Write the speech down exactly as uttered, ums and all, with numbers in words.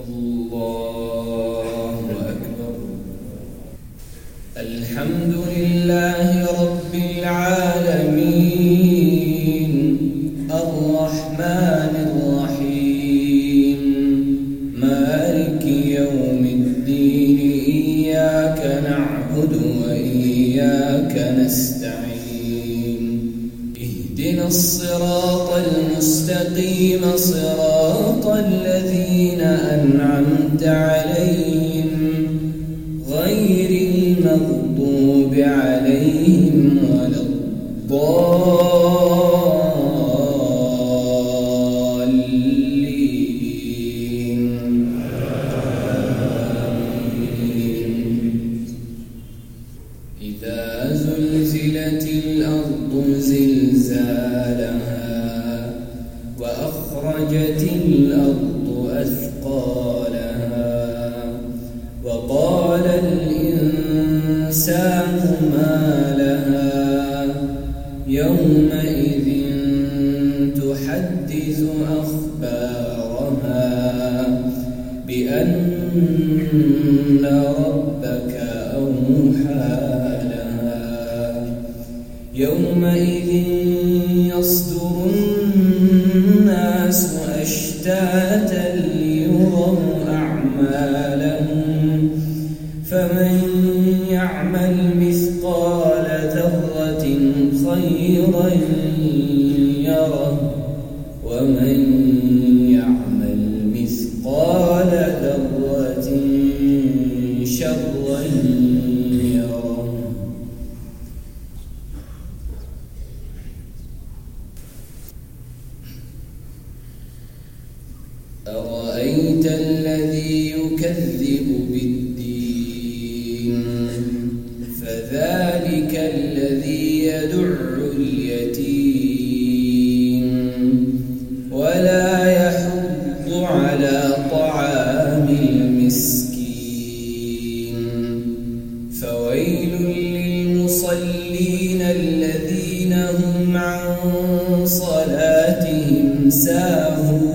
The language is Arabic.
الله أكبر. الحمد لله رب العالمين الرحمن الرحيم مالك يوم الدين إياك نعبد وإياك نستعين اهدنا الصراط المستقيم صراط الذين أنعمت عليهم غير المغضوب عليهم ولا الضالين. إذا زلزلت الأرض زلزالها وأخرجت الأرض أثقالها وقال الإنسان ما لها يومئذ تحدث أخبارها بأن ربك أوحى لها يومئذ يصدر الناس أشتاتا ليروا أعمالهم فمن يعمل مثقال ذرة خيرا يره ومن يعمل مثقال ذرة شرا يره. أرأيت الذي يكذب بالدين فذلك الذي يدع اليتيم ولا يحض على طعام المسكين فويل للمصلين الذين هم عن صلاتهم ساهون